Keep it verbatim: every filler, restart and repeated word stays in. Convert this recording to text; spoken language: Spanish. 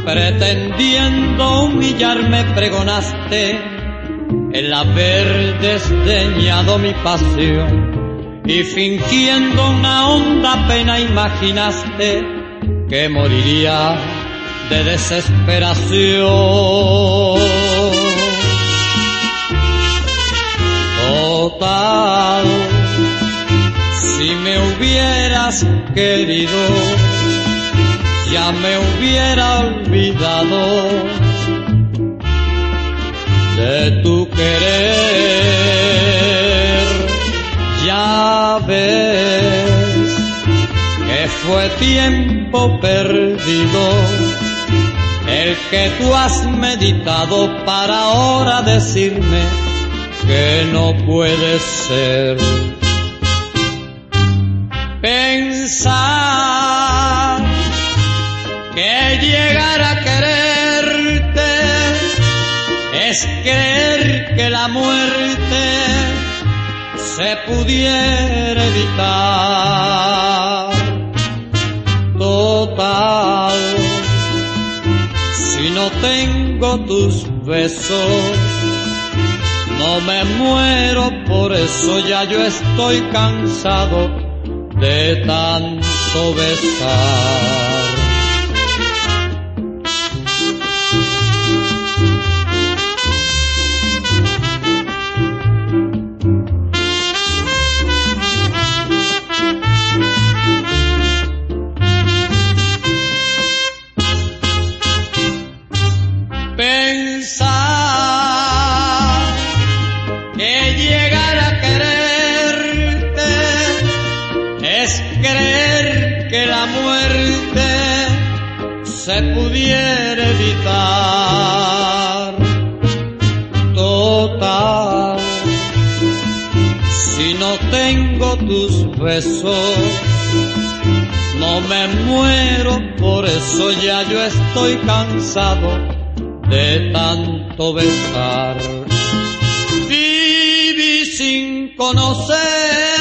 pretendiendo humillarme pregonaste el haber desdeñado mi pasión y fingiendo una honda pena imaginaste que moriría de desesperación. Total, si me hubieras querido, ya me hubiera olvidado de tu querer. Ya ves que fue tiempo perdido el que tú has meditado para ahora decirme que no puede ser. Pensar que llegar a quererte es creer que la muerte se pudiera evitar. Total, si no tengo tus besos, no me muero, por eso ya yo estoy cansado de tanto besar. Pensar que llegar a quererte es creer que la muerte se pudiera evitar. Total, si no tengo tus besos, no me muero, por eso ya yo estoy cansado de tanto besar. Viví sin conocer